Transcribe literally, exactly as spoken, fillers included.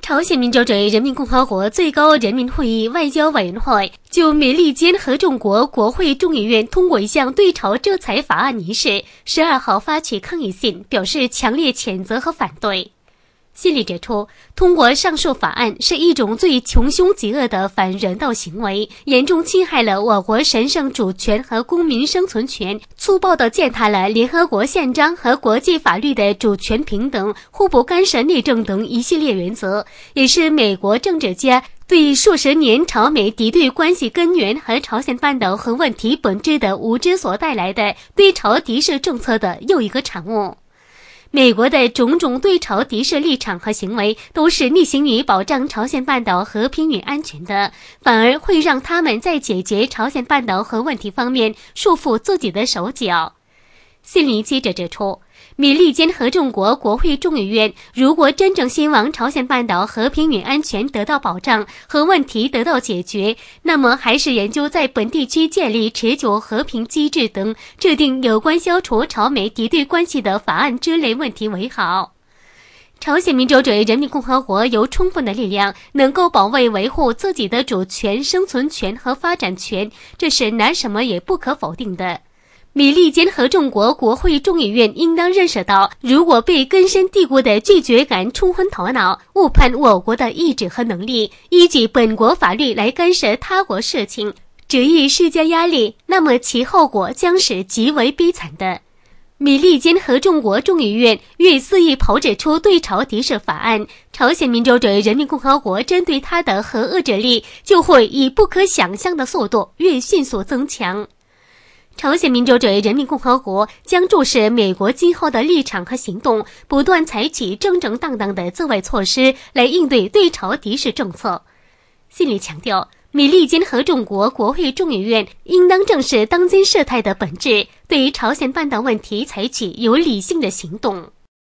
朝鲜民主主义人民共和国最高人民会议外交委员会就美利坚合众国国会众议院通过一项对朝制裁法案一事，十二号发去抗议信，表示强烈谴责和反对。信里指出，通过上述法案是一种最穷凶极恶的反人道行为，严重侵害了我国神圣主权和公民生存权，粗暴地践踏了联合国宪章和国际法律的主权平等、互不干涉内政等一系列原则，也是美国政治家对数十年朝美敌对关系根源和朝鲜半岛核问题本质的无知所带来的对朝敌视政策的又一个产物。美国的种种对朝敌视立场和行为都是逆行于保障朝鲜半岛和平与安全的，反而会让他们在解决朝鲜半岛核问题方面束缚自己的手脚。信里接着指出，美利坚合众国国会众议院如果真正希望朝鲜半岛和平与安全得到保障，核问题得到解决，那么还是研究在本地区建立持久和平机制等制定有关消除朝美敌对关系的法案之类问题为好。朝鲜民主主义人民共和国有充分的力量能够保卫维护自己的主权、生存权和发展权，这是拿什么也不可否定的。美利坚合众国国会众议院应当认识到，如果被根深蒂固的拒绝感冲昏头脑，误判我国的意志和能力，依据本国法律来干涉他国事情，执意施加压力，那么其后果将是极为悲惨的。美利坚合众国众议院越肆意炮制出对朝敌视法案，朝鲜民主主义人民共和国针对它的核遏制力就会以不可想象的速度越迅速增强。朝鲜民主主义人民共和国将注视美国今后的立场和行动，不断采取正正当当的自卫措施来应对对朝敌视政策。信里强调，美利坚合众国国会众议院应当正视当今事态的本质，对于朝鲜半岛问题采取有理性的行动。